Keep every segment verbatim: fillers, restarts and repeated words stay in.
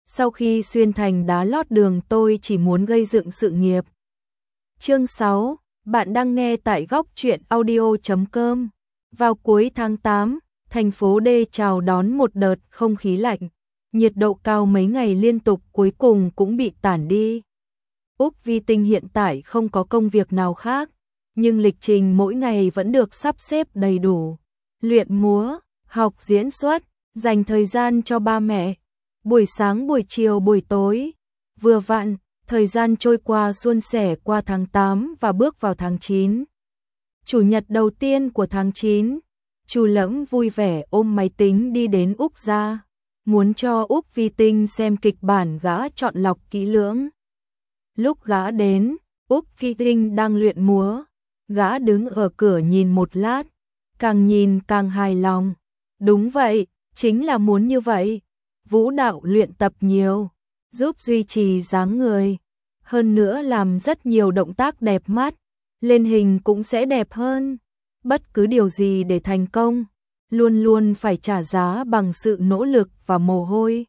sau khi xuyên thành đá lót đường tôi chỉ muốn gây dựng sự nghiệp. Chương sáu, bạn đang nghe tại góc truyện audio chấm com. Vào cuối tháng tám, thành phố D chào đón một đợt không khí lạnh. Nhiệt độ cao mấy ngày liên tục cuối cùng cũng bị tản đi. Úc Vi Tinh hiện tại không có công việc nào khác, nhưng lịch trình mỗi ngày vẫn được sắp xếp đầy đủ. Luyện múa, học diễn xuất, dành thời gian cho ba mẹ. Buổi sáng, buổi chiều, buổi tối. Vừa vặn, thời gian trôi qua suôn sẻ qua tháng tám và bước vào tháng chín. Chủ nhật đầu tiên của tháng chín, Chu Lẫm vui vẻ ôm máy tính đi đến Úc gia, muốn cho Úc Vi Tinh xem kịch bản gã chọn lọc kỹ lưỡng. Lúc gã đến, Úc Vi Tinh đang luyện múa, gã đứng ở cửa nhìn một lát, càng nhìn càng hài lòng. Đúng vậy, chính là muốn như vậy. Vũ đạo luyện tập nhiều, giúp duy trì dáng người, hơn nữa làm rất nhiều động tác đẹp mắt, lên hình cũng sẽ đẹp hơn. Bất cứ điều gì để thành công, luôn luôn phải trả giá bằng sự nỗ lực và mồ hôi.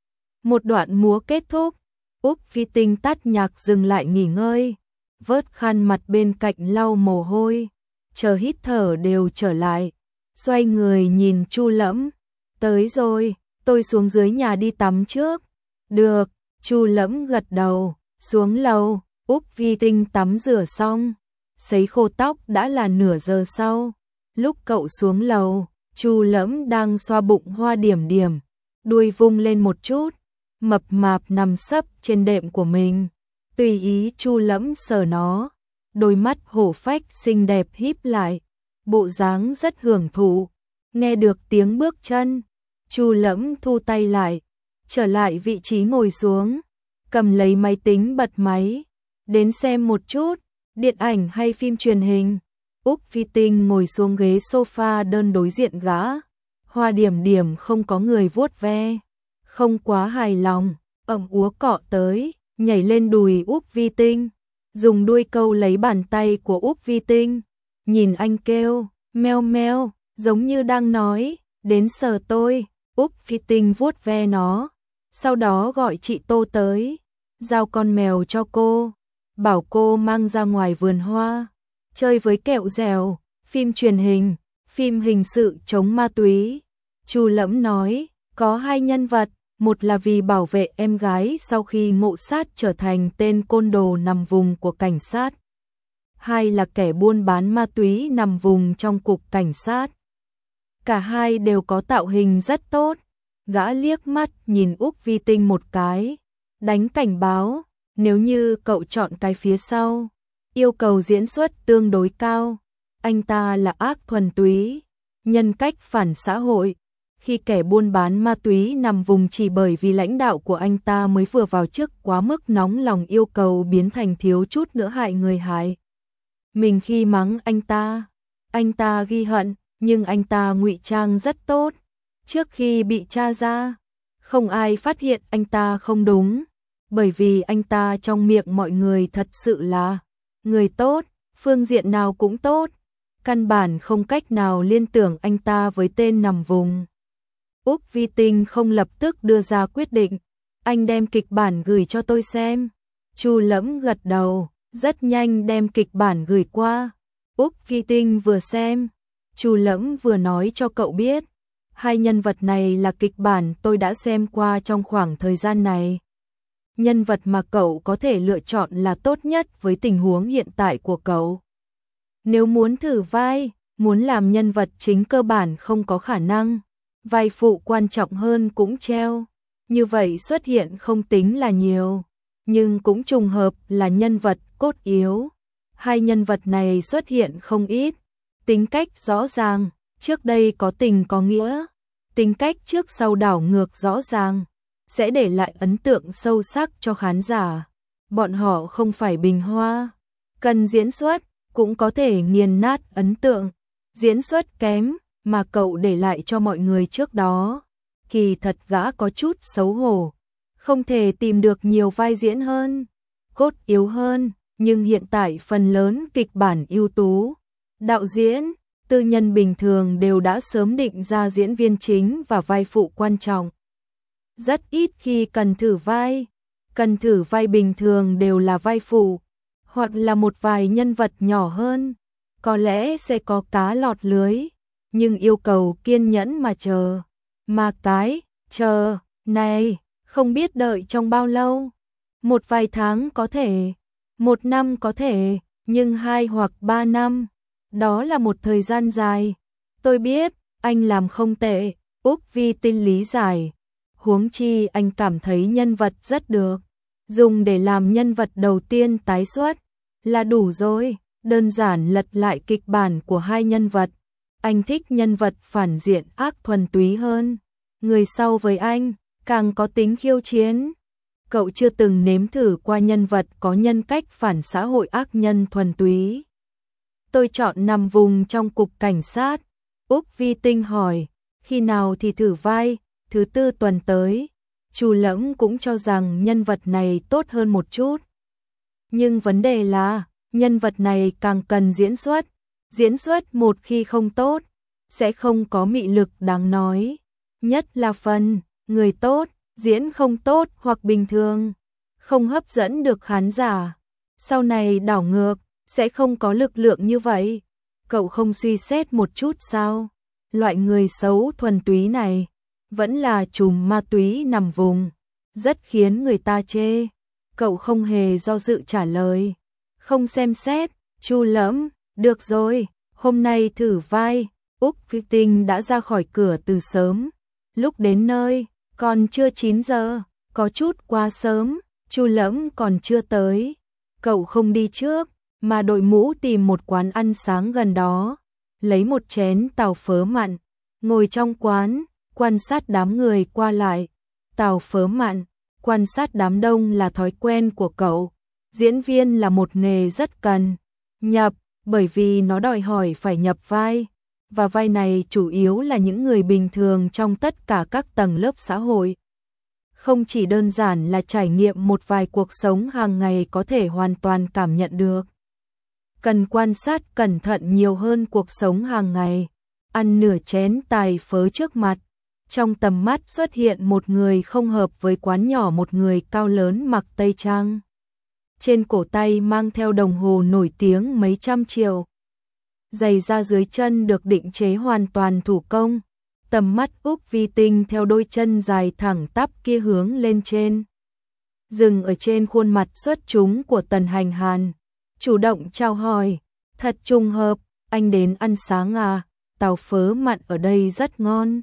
Một đoạn múa kết thúc, Úc Vi Tinh tắt nhạc dừng lại nghỉ ngơi, vớt khăn mặt bên cạnh lau mồ hôi, chờ hít thở đều trở lại, xoay người nhìn Chu Lẫm, tới rồi, tôi xuống dưới nhà đi tắm trước. Được, Chu Lẫm gật đầu, xuống lầu, Úc Vi Tinh tắm rửa xong, sấy khô tóc đã là nửa giờ sau. Lúc cậu xuống lầu, Chu Lẫm đang xoa bụng Hoa Điểm Điểm, đuôi vung lên một chút, mập mạp nằm sấp trên đệm của mình. Tùy ý Chu Lẫm sờ nó, đôi mắt hổ phách xinh đẹp híp lại, bộ dáng rất hưởng thụ. Nghe được tiếng bước chân, Chu Lẫm thu tay lại, trở lại vị trí ngồi xuống, cầm lấy máy tính bật máy, đến xem một chút, điện ảnh hay phim truyền hình. Úc Vi Tinh ngồi xuống ghế sofa đơn đối diện gã, Hoa Điểm Điểm không có người vuốt ve, không quá hài lòng, ẩm úa cọ tới, nhảy lên đùi Úc Vi Tinh, dùng đuôi câu lấy bàn tay của Úc Vi Tinh, nhìn anh kêu, meo meo, giống như đang nói, đến sờ tôi. Úc Vi Tinh vuốt ve nó, sau đó gọi chị Tô tới, giao con mèo cho cô, bảo cô mang ra ngoài vườn hoa, chơi với kẹo dẻo. Phim truyền hình, phim hình sự chống ma túy. Chu Lẫm nói, có hai nhân vật, một là vì bảo vệ em gái sau khi ngộ sát trở thành tên côn đồ nằm vùng của cảnh sát, hai là kẻ buôn bán ma túy nằm vùng trong cục cảnh sát. Cả hai đều có tạo hình rất tốt. Gã liếc mắt nhìn Úc Vi Tinh một cái, đánh cảnh báo, nếu như cậu chọn cái phía sau, yêu cầu diễn xuất tương đối cao. Anh ta là ác thuần túy, nhân cách phản xã hội. Khi kẻ buôn bán ma túy nằm vùng chỉ bởi vì lãnh đạo của anh ta mới vừa vào chức quá mức nóng lòng yêu cầu biến thành thiếu chút nữa hại người hại mình. Khi mắng anh ta, anh ta ghi hận, nhưng anh ta ngụy trang rất tốt. Trước khi bị tra ra, không ai phát hiện anh ta không đúng, bởi vì anh ta trong miệng mọi người thật sự là người tốt, phương diện nào cũng tốt, căn bản không cách nào liên tưởng anh ta với tên nằm vùng. Úc Vi Tinh không lập tức đưa ra quyết định, anh đem kịch bản gửi cho tôi xem. Chu Lẫm gật đầu, rất nhanh đem kịch bản gửi qua. Úc Vi Tinh vừa xem, Chu Lẫm vừa nói cho cậu biết, hai nhân vật này là kịch bản tôi đã xem qua trong khoảng thời gian này. Nhân vật mà cậu có thể lựa chọn là tốt nhất với tình huống hiện tại của cậu. Nếu muốn thử vai, muốn làm nhân vật chính cơ bản không có khả năng, vai phụ quan trọng hơn cũng treo. Như vậy xuất hiện không tính là nhiều, nhưng cũng trùng hợp là nhân vật cốt yếu. Hai nhân vật này xuất hiện không ít, tính cách rõ ràng, trước đây có tình có nghĩa, tính cách trước sau đảo ngược rõ ràng, sẽ để lại ấn tượng sâu sắc cho khán giả. Bọn họ không phải bình hoa, cần diễn xuất, cũng có thể nghiền nát ấn tượng. Diễn xuất kém mà cậu để lại cho mọi người trước đó, kỳ thật gã có chút xấu hổ, không thể tìm được nhiều vai diễn hơn, cốt yếu hơn, nhưng hiện tại phần lớn kịch bản ưu tú, đạo diễn, tư nhân bình thường đều đã sớm định ra diễn viên chính và vai phụ quan trọng. rất ít khi cần thử vai. Cần thử vai bình thường đều là vai phụ, hoặc là một vài nhân vật nhỏ hơn, có lẽ sẽ có cá lọt lưới, nhưng yêu cầu kiên nhẫn mà chờ. Mà cái chờ này không biết đợi trong bao lâu. Một vài tháng có thể, một năm có thể, nhưng hai hoặc ba năm, đó là một thời gian dài. Tôi biết, anh làm không tệ, Úc Vi Tinh lý giải. Huống chi anh cảm thấy nhân vật rất được. Dùng để làm nhân vật đầu tiên tái xuất là đủ rồi, đơn giản lật lại kịch bản của hai nhân vật. Anh thích nhân vật phản diện ác thuần túy hơn. Người sau với anh, càng có tính khiêu chiến. Cậu chưa từng nếm thử qua nhân vật có nhân cách phản xã hội ác nhân thuần túy. Tôi chọn nằm vùng trong cục cảnh sát. Úc Vi Tinh hỏi, khi nào thì thử vai? Thứ tư tuần tới. Chu Lẫm cũng cho rằng nhân vật này tốt hơn một chút. Nhưng vấn đề là, nhân vật này càng cần diễn xuất. Diễn xuất một khi không tốt, sẽ không có mị lực đáng nói. Nhất là phần, người tốt, diễn không tốt hoặc bình thường, không hấp dẫn được khán giả. Sau này đảo ngược, sẽ không có lực lượng như vậy. Cậu không suy xét một chút sao? Loại người xấu thuần túy này, vẫn là trùm ma túy nằm vùng, rất khiến người ta chê. Cậu không hề do dự trả lời, không xem xét. Chu Lẫm, được rồi, hôm nay thử vai. Úc Vi Tinh đã ra khỏi cửa từ sớm. Lúc đến nơi, còn chưa chín giờ, có chút quá sớm. Chu Lẫm còn chưa tới. Cậu không đi trước, mà đội mũ tìm một quán ăn sáng gần đó, lấy một chén tàu phớ mặn, ngồi trong quán, quan sát đám người qua lại. Tàu phớ mặn, quan sát đám đông là thói quen của cậu. Diễn viên là một nghề rất cần nhập, bởi vì nó đòi hỏi phải nhập vai, và vai này chủ yếu là những người bình thường trong tất cả các tầng lớp xã hội. Không chỉ đơn giản là trải nghiệm một vài cuộc sống hàng ngày có thể hoàn toàn cảm nhận được. Cần quan sát cẩn thận nhiều hơn cuộc sống hàng ngày. Ăn nửa chén tài phớ trước mặt, trong tầm mắt xuất hiện một người không hợp với quán nhỏ, một người cao lớn mặc tây trang. Trên cổ tay mang theo đồng hồ nổi tiếng mấy trăm triệu. Giày da dưới chân được định chế hoàn toàn thủ công. Tầm mắt Úc Vi Tinh theo đôi chân dài thẳng tắp kia hướng lên trên, dừng ở trên khuôn mặt xuất chúng của Tần Hành Hàn. Chủ động chào hỏi, thật trùng hợp, anh đến ăn sáng à, tàu phớ mặn ở đây rất ngon.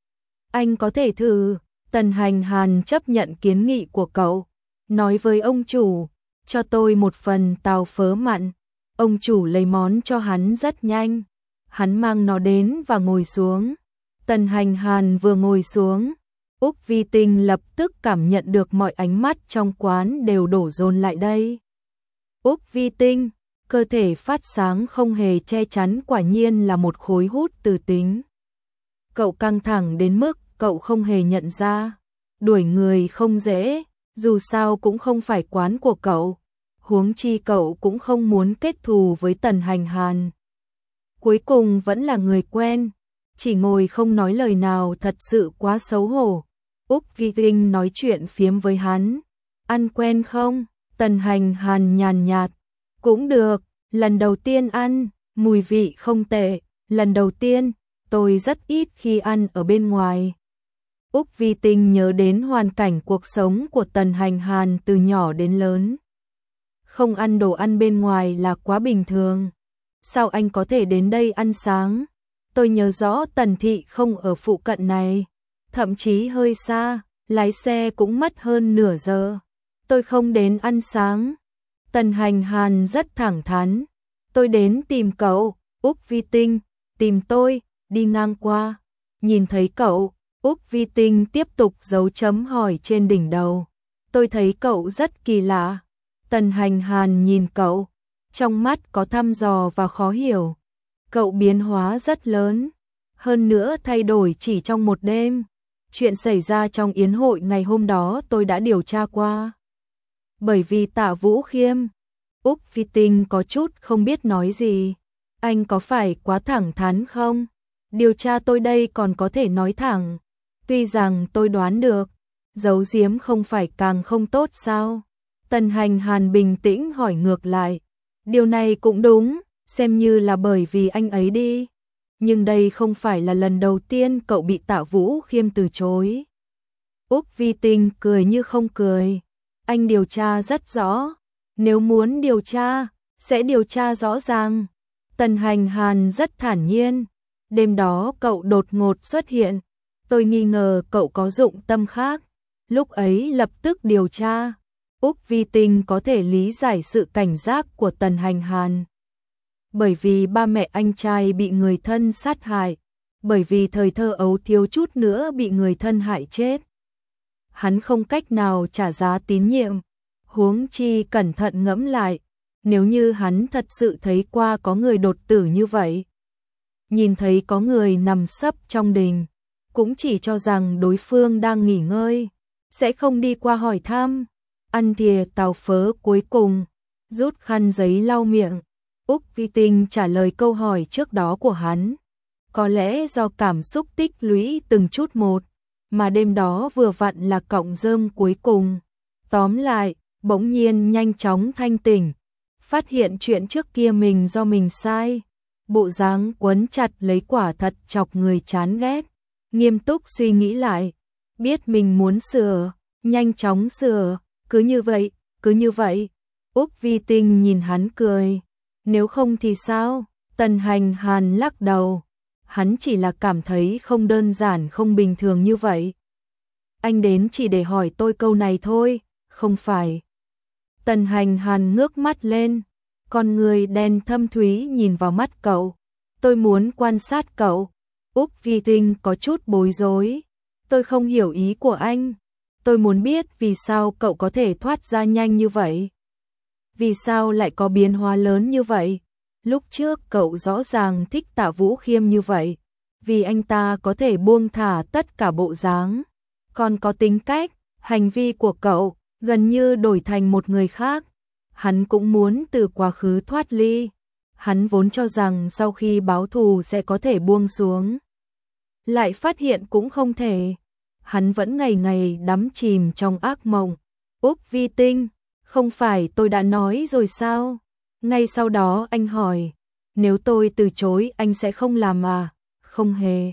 Anh có thể thử. Tần Hành Hàn chấp nhận kiến nghị của cậu, nói với ông chủ, cho tôi một phần tàu phớ mặn. Ông chủ lấy món cho hắn rất nhanh, hắn mang nó đến và ngồi xuống. Tần Hành Hàn vừa ngồi xuống, Úc Vi Tinh lập tức cảm nhận được mọi ánh mắt trong quán đều đổ dồn lại đây. Úc Vi Tinh, cơ thể phát sáng không hề che chắn, quả nhiên là một khối hút từ tính. Cậu căng thẳng đến mức cậu không hề nhận ra. Đuổi người không dễ, dù sao cũng không phải quán của cậu. Huống chi cậu cũng không muốn kết thù với Tần Hành Hàn. Cuối cùng vẫn là người quen, chỉ ngồi không nói lời nào thật sự quá xấu hổ. Úc Vi Tinh nói chuyện phiếm với hắn. Ăn quen không? Tần Hành Hàn nhàn nhạt. Cũng được, lần đầu tiên ăn, mùi vị không tệ. Lần đầu tiên, tôi rất ít khi ăn ở bên ngoài. Úc Vi Tinh nhớ đến hoàn cảnh cuộc sống của Tần Hành Hàn từ nhỏ đến lớn. Không ăn đồ ăn bên ngoài là quá bình thường. Sao anh có thể đến đây ăn sáng? Tôi nhớ rõ Tần thị không ở phụ cận này, thậm chí hơi xa, lái xe cũng mất hơn nửa giờ. Tôi không đến ăn sáng. Tần Hành Hàn rất thẳng thắn. Tôi đến tìm cậu. Úc Vi Tinh, tìm tôi, đi ngang qua. Nhìn thấy cậu, Úc Vi Tinh tiếp tục dấu chấm hỏi trên đỉnh đầu. Tôi thấy cậu rất kỳ lạ. Tần Hành Hàn nhìn cậu, trong mắt có thăm dò và khó hiểu. Cậu biến hóa rất lớn, hơn nữa thay đổi chỉ trong một đêm. Chuyện xảy ra trong yến hội ngày hôm đó tôi đã điều tra qua. Bởi vì Tạ Vũ Khiêm. Úc Vi Tinh có chút không biết nói gì. Anh có phải quá thẳng thắn không? Điều tra tôi đây còn có thể nói thẳng. Tuy rằng tôi đoán được, giấu giếm không phải càng không tốt sao? Tần Hành Hàn bình tĩnh hỏi ngược lại. Điều này cũng đúng, xem như là bởi vì anh ấy đi. Nhưng đây không phải là lần đầu tiên cậu bị Tạ Vũ Khiêm từ chối. Úc Vi Tinh cười như không cười. Anh điều tra rất rõ. Nếu muốn điều tra, sẽ điều tra rõ ràng. Tần Hành Hàn rất thản nhiên. Đêm đó cậu đột ngột xuất hiện. Tôi nghi ngờ cậu có dụng tâm khác. Lúc ấy lập tức điều tra. Úc Vi Tinh có thể lý giải sự cảnh giác của Tần Hành Hàn. Bởi vì ba mẹ anh trai bị người thân sát hại. Bởi vì thời thơ ấu thiếu chút nữa bị người thân hại chết. Hắn không cách nào trả giá tín nhiệm. Huống chi cẩn thận ngẫm lại. Nếu như hắn thật sự thấy qua có người đột tử như vậy. Nhìn thấy có người nằm sấp trong đình. Cũng chỉ cho rằng đối phương đang nghỉ ngơi. Sẽ không đi qua hỏi thăm. Ăn thìa tàu phớ cuối cùng. Rút khăn giấy lau miệng. Úc Vi Tinh trả lời câu hỏi trước đó của hắn. Có lẽ do cảm xúc tích lũy từng chút một. Mà đêm đó vừa vặn là cọng rơm cuối cùng. Tóm lại, bỗng nhiên nhanh chóng thanh tỉnh. Phát hiện chuyện trước kia mình do mình sai. Bộ dáng quấn chặt lấy quả thật chọc người chán ghét. Nghiêm túc suy nghĩ lại. Biết mình muốn sửa, nhanh chóng sửa. Cứ như vậy, cứ như vậy. Úc Vi Tinh nhìn hắn cười. Nếu không thì sao? Tần Hành Hàn lắc đầu. Hắn chỉ là cảm thấy không đơn giản không bình thường như vậy. Anh đến chỉ để hỏi tôi câu này thôi, không phải. Tần Hành Hàn ngước mắt lên. Con người đen thâm thúy nhìn vào mắt cậu. Tôi muốn quan sát cậu. Úc Vi Tinh có chút bối rối. Tôi không hiểu ý của anh. Tôi muốn biết vì sao cậu có thể thoát ra nhanh như vậy. Vì sao lại có biến hóa lớn như vậy? Lúc trước cậu rõ ràng thích Tạ Vũ Khiêm như vậy. Vì anh ta có thể buông thả tất cả bộ dáng. Còn có tính cách, hành vi của cậu gần như đổi thành một người khác. Hắn cũng muốn từ quá khứ thoát ly. Hắn vốn cho rằng sau khi báo thù sẽ có thể buông xuống. Lại phát hiện cũng không thể. Hắn vẫn ngày ngày đắm chìm trong ác mộng. Úc Vi Tinh, không phải tôi đã nói rồi sao? Ngay sau đó anh hỏi, nếu tôi từ chối anh sẽ không làm à? Không hề.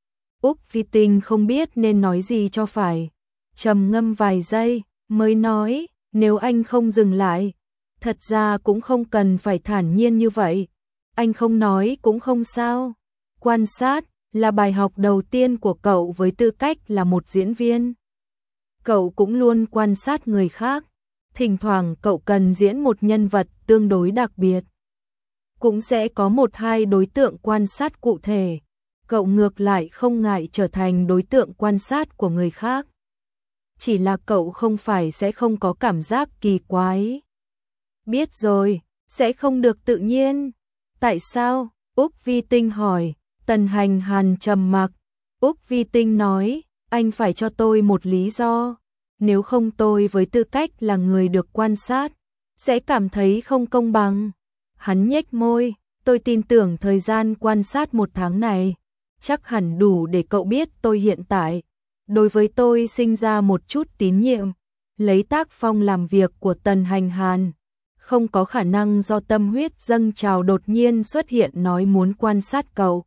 Úc Vi Tinh không biết nên nói gì cho phải. Trầm ngâm vài giây, mới nói, nếu anh không dừng lại, thật ra cũng không cần phải thản nhiên như vậy. Anh không nói cũng không sao. Quan sát là bài học đầu tiên của cậu với tư cách là một diễn viên. Cậu cũng luôn quan sát người khác. Thỉnh thoảng cậu cần diễn một nhân vật tương đối đặc biệt. Cũng sẽ có một hai đối tượng quan sát cụ thể. Cậu ngược lại không ngại trở thành đối tượng quan sát của người khác. Chỉ là cậu không phải sẽ không có cảm giác kỳ quái. Biết rồi, sẽ không được tự nhiên. Tại sao? Úc Vi Tinh hỏi. Tần Hành Hàn trầm mặc. Úc Vi Tinh nói, anh phải cho tôi một lý do. Nếu không tôi với tư cách là người được quan sát, sẽ cảm thấy không công bằng. Hắn nhếch môi, tôi tin tưởng thời gian quan sát một tháng này, chắc hẳn đủ để cậu biết tôi hiện tại. Đối với tôi sinh ra một chút tín nhiệm, lấy tác phong làm việc của Tần Hành Hàn. Không có khả năng do tâm huyết dâng trào đột nhiên xuất hiện nói muốn quan sát cậu.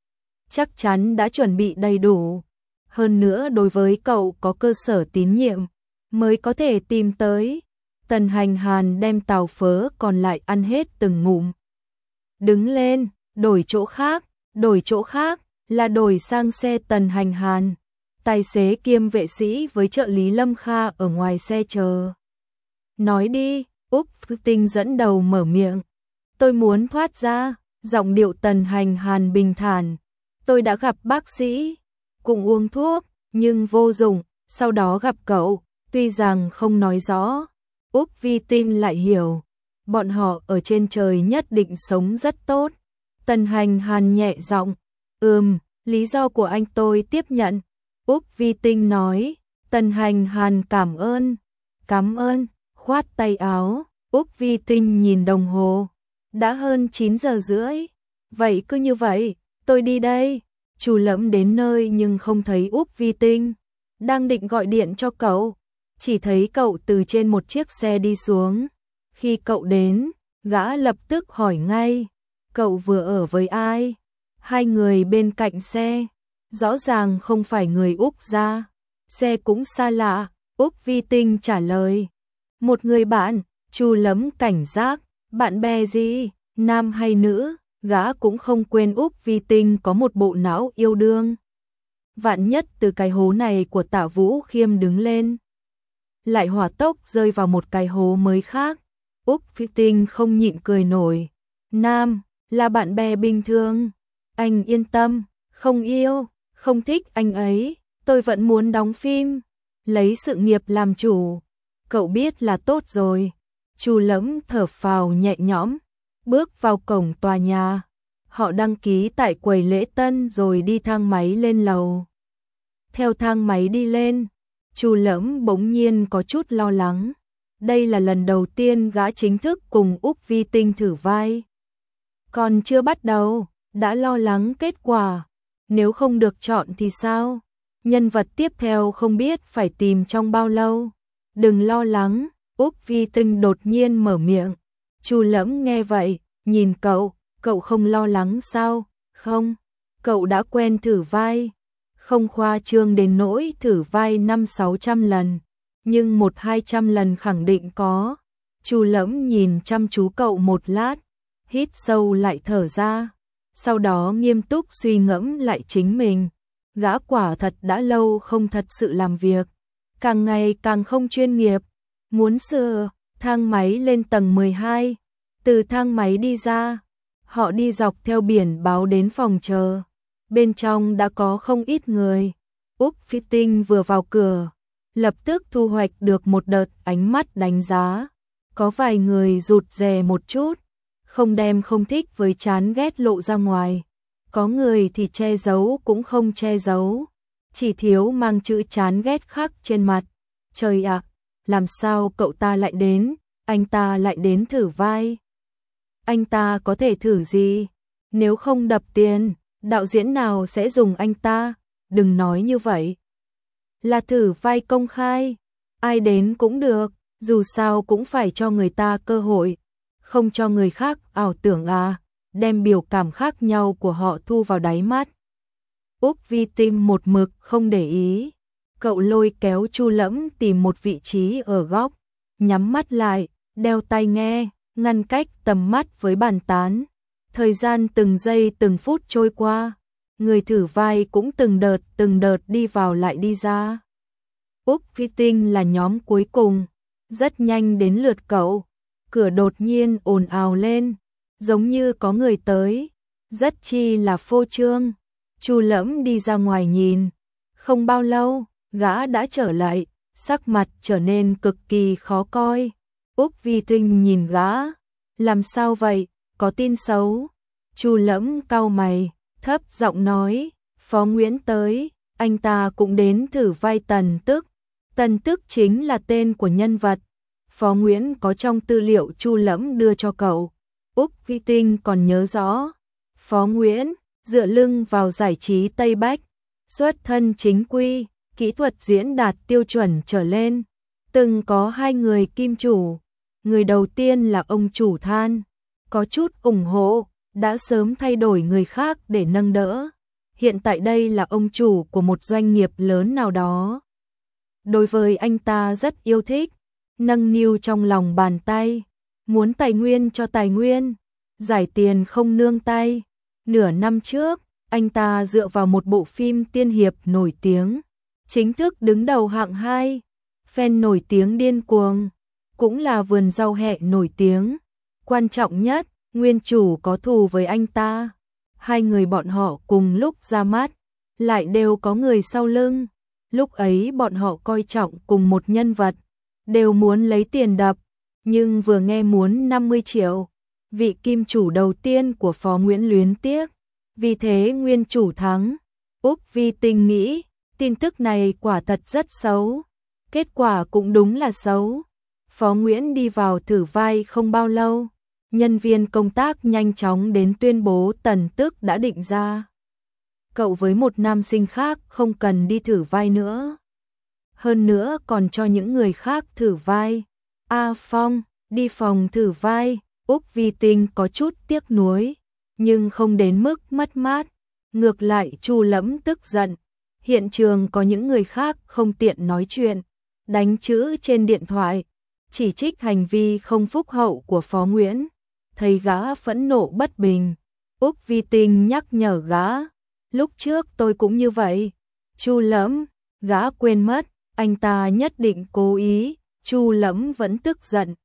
Chắc chắn đã chuẩn bị đầy đủ. Hơn nữa đối với cậu có cơ sở tín nhiệm, mới có thể tìm tới. Tần Hành Hàn đem tàu phớ còn lại ăn hết từng ngụm. Đứng lên, đổi chỗ khác, đổi chỗ khác, là đổi sang xe Tần Hành Hàn. Tài xế kiêm vệ sĩ với trợ lý Lâm Kha ở ngoài xe chờ. Nói đi, Úc Tinh dẫn đầu mở miệng. Tôi muốn thoát ra, giọng điệu Tần Hành Hàn bình thản. Tôi đã gặp bác sĩ, cùng uống thuốc, nhưng vô dụng, sau đó gặp cậu, tuy rằng không nói rõ. Úc Vi Tinh lại hiểu, bọn họ ở trên trời nhất định sống rất tốt. Tần Hành Hàn nhẹ giọng, ừm, lý do của anh tôi tiếp nhận. Úc Vi Tinh nói, Tần Hành Hàn cảm ơn, cảm ơn, khoát tay áo. Úc Vi Tinh nhìn đồng hồ, đã hơn chín giờ rưỡi. Vậy cứ như vậy, tôi đi đây. Chủ Lẫm đến nơi nhưng không thấy Úc Vi Tinh. đang định gọi điện cho cậu, chỉ thấy cậu từ trên một chiếc xe đi xuống. Khi cậu đến, gã lập tức hỏi ngay, cậu vừa ở với ai? Hai người bên cạnh xe, rõ ràng không phải người Úc ra, xe cũng xa lạ. Úc Vi Tinh trả lời, một người bạn. Chu Lẫm cảnh giác, bạn bè gì, nam hay nữ? Gã cũng không quên Úc Vi Tinh có một bộ não yêu đương. Vạn nhất từ cái hố này của Tạ Vũ Khiêm đứng lên, lại hỏa tốc rơi vào một cái hố mới khác. Úc Vi Tinh không nhịn cười nổi. Nam, là bạn bè bình thường. Anh yên tâm, không yêu, không thích anh ấy, tôi vẫn muốn đóng phim, lấy sự nghiệp làm chủ. Cậu biết là tốt rồi. Chu Lẫm thở phào nhẹ nhõm, bước vào cổng tòa nhà. Họ đăng ký tại quầy lễ tân rồi đi thang máy lên lầu. Theo thang máy đi lên, Chu Lẫm bỗng nhiên có chút lo lắng. Đây là lần đầu tiên gã chính thức cùng Úc Vi Tinh thử vai. Còn chưa bắt đầu, đã lo lắng kết quả. Nếu không được chọn thì sao? Nhân vật tiếp theo không biết phải tìm trong bao lâu. Đừng lo lắng, Úc Vi Tinh đột nhiên mở miệng. Chu Lẫm nghe vậy, nhìn cậu, cậu không lo lắng sao? Không, cậu đã quen thử vai. Không khoa trương đến nỗi thử vai năm sáu trăm lần, nhưng một hai trăm lần khẳng định có. Chu Lẫm nhìn chăm chú cậu một lát, hít sâu lại thở ra, sau đó nghiêm túc suy ngẫm lại chính mình. Gã quả thật đã lâu không thật sự làm việc, càng ngày càng không chuyên nghiệp, muốn sửa. Thang máy lên tầng mười hai, từ thang máy đi ra, họ đi dọc theo biển báo đến phòng chờ. Bên trong đã có không ít người. Úc Vi Tinh vừa vào cửa, lập tức thu hoạch được một đợt ánh mắt đánh giá. Có vài người rụt rè một chút, không đem không thích với chán ghét lộ ra ngoài. Có người thì che giấu cũng không che giấu, chỉ thiếu mang chữ chán ghét khắc trên mặt. Trời ạ, làm sao cậu ta lại đến, anh ta lại đến thử vai. Anh ta có thể thử gì, nếu không đập tiền, đạo diễn nào sẽ dùng anh ta, đừng nói như vậy. Là thử vai công khai, ai đến cũng được, dù sao cũng phải cho người ta cơ hội, không cho người khác ảo tưởng à, đem biểu cảm khác nhau của họ thu vào đáy mắt. Úc Vi Tinh một mực không để ý, cậu lôi kéo Chu Lẫm tìm một vị trí ở góc, nhắm mắt lại, đeo tai nghe, ngăn cách tầm mắt với bàn tán. Thời gian từng giây từng phút trôi qua, người thử vai cũng từng đợt từng đợt đi vào lại đi ra. Úc Vi Tinh là nhóm cuối cùng, rất nhanh đến lượt cậu. Cửa đột nhiên ồn ào lên, giống như có người tới, rất chi là phô trương. Chu Lẫm đi ra ngoài nhìn, không bao lâu, gã đã trở lại, sắc mặt trở nên cực kỳ khó coi. Úc Vi Tinh nhìn gã, làm sao vậy, có tin xấu? Chu Lẫm cau mày, thấp giọng nói, Phó Nguyễn tới, anh ta cũng đến thử vai Tần Tức. Tần Tức chính là tên của nhân vật Phó Nguyễn có trong tư liệu Chu Lẫm đưa cho cậu. Úc Vi Tinh còn nhớ rõ, Phó Nguyễn dựa lưng vào giải trí Tây Bách, xuất thân chính quy, kỹ thuật diễn đạt tiêu chuẩn trở lên, từng có hai người kim chủ. Người đầu tiên là ông chủ Than, có chút ủng hộ, đã sớm thay đổi người khác để nâng đỡ. Hiện tại đây là ông chủ của một doanh nghiệp lớn nào đó. Đối với anh ta rất yêu thích, nâng niu trong lòng bàn tay, muốn tài nguyên cho tài nguyên, giải tiền không nương tay. Nửa năm trước, anh ta dựa vào một bộ phim tiên hiệp nổi tiếng, chính thức đứng đầu hạng hai, fan nổi tiếng điên cuồng, cũng là vườn rau hẹ nổi tiếng. Quan trọng nhất, nguyên chủ có thù với anh ta. Hai người bọn họ cùng lúc ra mắt, lại đều có người sau lưng. Lúc ấy bọn họ coi trọng cùng một nhân vật, đều muốn lấy tiền đập, nhưng vừa nghe muốn năm mươi triệu, vị kim chủ đầu tiên của Phó Nguyễn luyến tiếc, vì thế nguyên chủ thắng. Úc Vi Tinh nghĩ, tin tức này quả thật rất xấu, kết quả cũng đúng là xấu. Phó Nguyễn đi vào thử vai không bao lâu, nhân viên công tác nhanh chóng đến tuyên bố Tần Tức đã định ra. Cậu với một nam sinh khác không cần đi thử vai nữa. hơn nữa còn cho những người khác thử vai. A Phong, đi phòng thử vai, Úc Vi Tinh có chút tiếc nuối, nhưng không đến mức mất mát. Ngược lại Chu Lẫm tức giận, hiện trường có những người khác không tiện nói chuyện, đánh chữ trên điện thoại, chỉ trích hành vi không phúc hậu của Phó Nguyễn. Thấy gã phẫn nộ bất bình, Úc Vi Tinh nhắc nhở gã, lúc trước tôi cũng như vậy. Chu Lẫm, gã quên mất, anh ta nhất định cố ý. Chu Lẫm vẫn tức giận.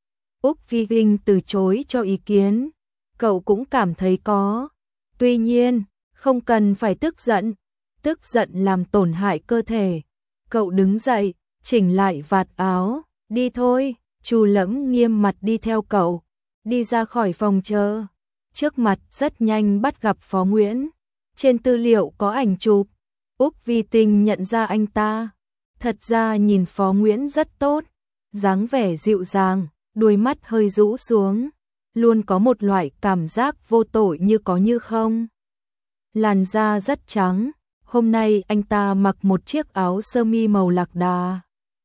Úc Vi Tinh từ chối cho ý kiến, cậu cũng cảm thấy có. Tuy nhiên, không cần phải tức giận, tức giận làm tổn hại cơ thể. Cậu đứng dậy, chỉnh lại vạt áo, đi thôi. Chu Lẫm nghiêm mặt đi theo cậu, đi ra khỏi phòng chờ. Trước mặt rất nhanh bắt gặp Phó Nguyễn. Trên tư liệu có ảnh chụp, Úc Vi Tinh nhận ra anh ta. Thật ra nhìn Phó Nguyễn rất tốt, dáng vẻ dịu dàng, đuôi mắt hơi rũ xuống, luôn có một loại cảm giác vô tội như có như không. Làn da rất trắng, hôm nay anh ta mặc một chiếc áo sơ mi màu lạc đà.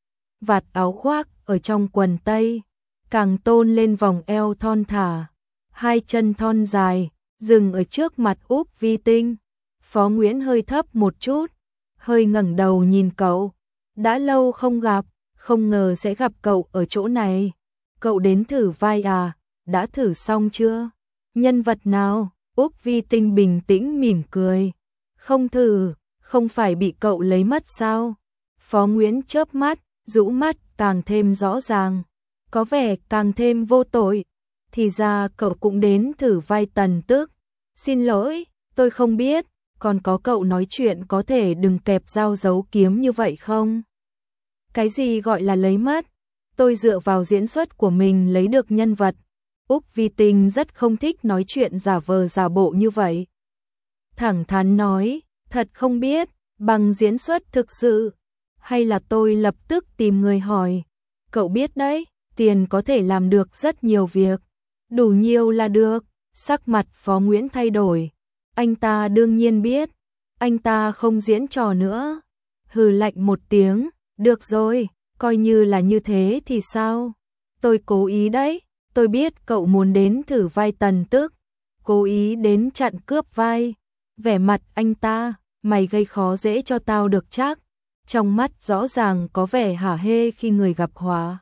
Vạt áo khoác ở trong quần tây, càng tôn lên vòng eo thon thả, hai chân thon dài, dừng ở trước mặt Úc Vi Tinh. Phó Nguyễn hơi thấp một chút, hơi ngẩng đầu nhìn cậu. Đã lâu không gặp, không ngờ sẽ gặp cậu ở chỗ này. Cậu đến thử vai à, đã thử xong chưa? Nhân vật nào? Úc Vi Tinh bình tĩnh mỉm cười. Không thử, không phải bị cậu lấy mất sao? Phó Nguyễn chớp mắt, rũ mắt càng thêm rõ ràng, có vẻ càng thêm vô tội. Thì ra cậu cũng đến thử vai Tần Tước. Xin lỗi, tôi không biết, còn có cậu nói chuyện có thể đừng kẹp dao giấu kiếm như vậy không? Cái gì gọi là lấy mất? Tôi dựa vào diễn xuất của mình lấy được nhân vật. Úc Vi Tinh rất không thích nói chuyện giả vờ giả bộ như vậy. Thẳng thắn nói, thật không biết, bằng diễn xuất thực sự, hay là tôi lập tức tìm người hỏi. Cậu biết đấy, tiền có thể làm được rất nhiều việc, đủ nhiều là được. Sắc mặt Phó Nguyễn thay đổi, anh ta đương nhiên biết, anh ta không diễn trò nữa. Hừ lạnh một tiếng, được rồi, coi như là như thế thì sao? Tôi cố ý đấy, tôi biết cậu muốn đến thử vai Tần Tước, cố ý đến chặn cướp vai. Vẻ mặt anh ta, mày gây khó dễ cho tao được chắc. Trong mắt rõ ràng có vẻ hả hê khi người gặp họa.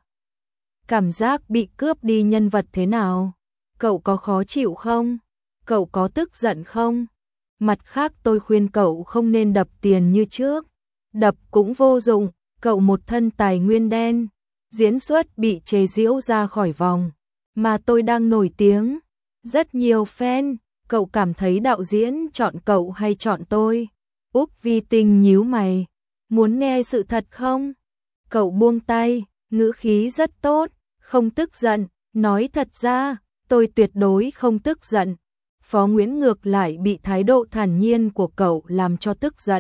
Cảm giác bị cướp đi nhân vật thế nào? Cậu có khó chịu không? Cậu có tức giận không? Mặt khác tôi khuyên cậu không nên đập tiền như trước. Đập cũng vô dụng, cậu một thân tài nguyên đen, diễn xuất bị chế giễu ra khỏi vòng. Mà tôi đang nổi tiếng, rất nhiều fan, cậu cảm thấy đạo diễn chọn cậu hay chọn tôi? Úc Vi Tinh nhíu mày, muốn nghe sự thật không? Cậu buông tay, ngữ khí rất tốt, không tức giận, nói thật ra, tôi tuyệt đối không tức giận. Phó Nguyễn ngược lại bị thái độ thản nhiên của cậu làm cho tức giận.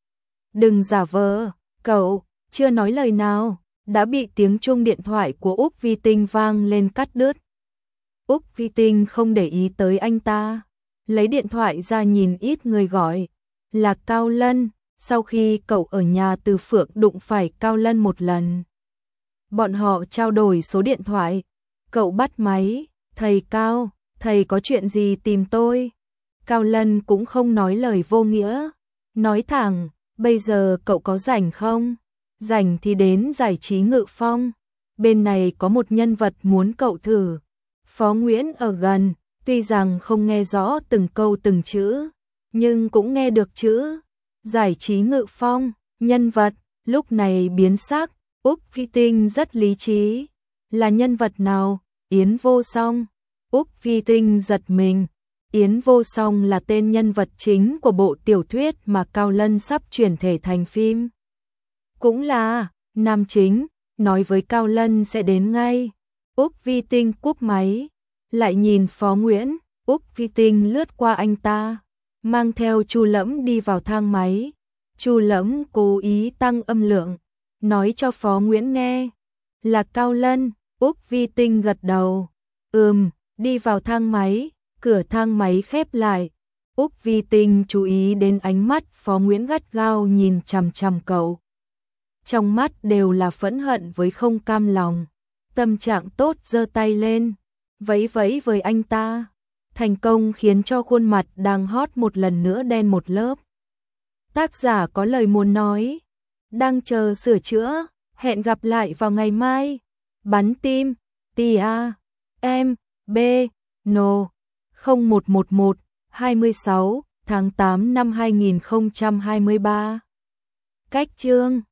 Đừng giả vờ, cậu, chưa nói lời nào, đã bị tiếng chuông điện thoại của Úc Vi Tinh vang lên cắt đứt. Úc Vi Tinh không để ý tới anh ta, lấy điện thoại ra nhìn ít người gọi, là Cao Lân, sau khi cậu ở nhà Từ Phượng đụng phải Cao Lân một lần. Bọn họ trao đổi số điện thoại, cậu bắt máy, thầy Cao, thầy có chuyện gì tìm tôi? Cao Lân cũng không nói lời vô nghĩa, nói thẳng, bây giờ cậu có rảnh không? Rảnh thì đến giải trí Ngự Phong, bên này có một nhân vật muốn cậu thử. Phó Nguyễn ở gần, tuy rằng không nghe rõ từng câu từng chữ, nhưng cũng nghe được chữ. Giải trí Ngự Phong, nhân vật, lúc này biến sắc. Úc Vi Tinh rất lý trí. Là nhân vật nào? Yến Vô Song. Úc Vi Tinh giật mình. Yến Vô Song là tên nhân vật chính của bộ tiểu thuyết mà Cao Lân sắp chuyển thể thành phim. Cũng là nam chính, nói với Cao Lân sẽ đến ngay. Úc Vi Tinh cúp máy, lại nhìn Phó Nguyễn. Úc Vi Tinh lướt qua anh ta, mang theo Chu Lẫm đi vào thang máy. Chu Lẫm cố ý tăng âm lượng, nói cho Phó Nguyễn nghe. Là Cao Lân. Úc Vi Tinh gật đầu. Ừm, đi vào thang máy, cửa thang máy khép lại. Úc Vi Tinh chú ý đến ánh mắt Phó Nguyễn gắt gao nhìn chằm chằm cậu. trong mắt đều là phẫn hận với không cam lòng. Tâm trạng tốt giơ tay lên, vẫy vẫy với anh ta. Thành công khiến cho khuôn mặt đang hot một lần nữa đen một lớp. Tác giả có lời muốn nói, đang chờ sửa chữa, hẹn gặp lại vào ngày mai. Bắn tim, tia, em, b, no, không một một một, hai mươi sáu tháng tám năm hai nghìn không trăm hai mươi ba. Cách chương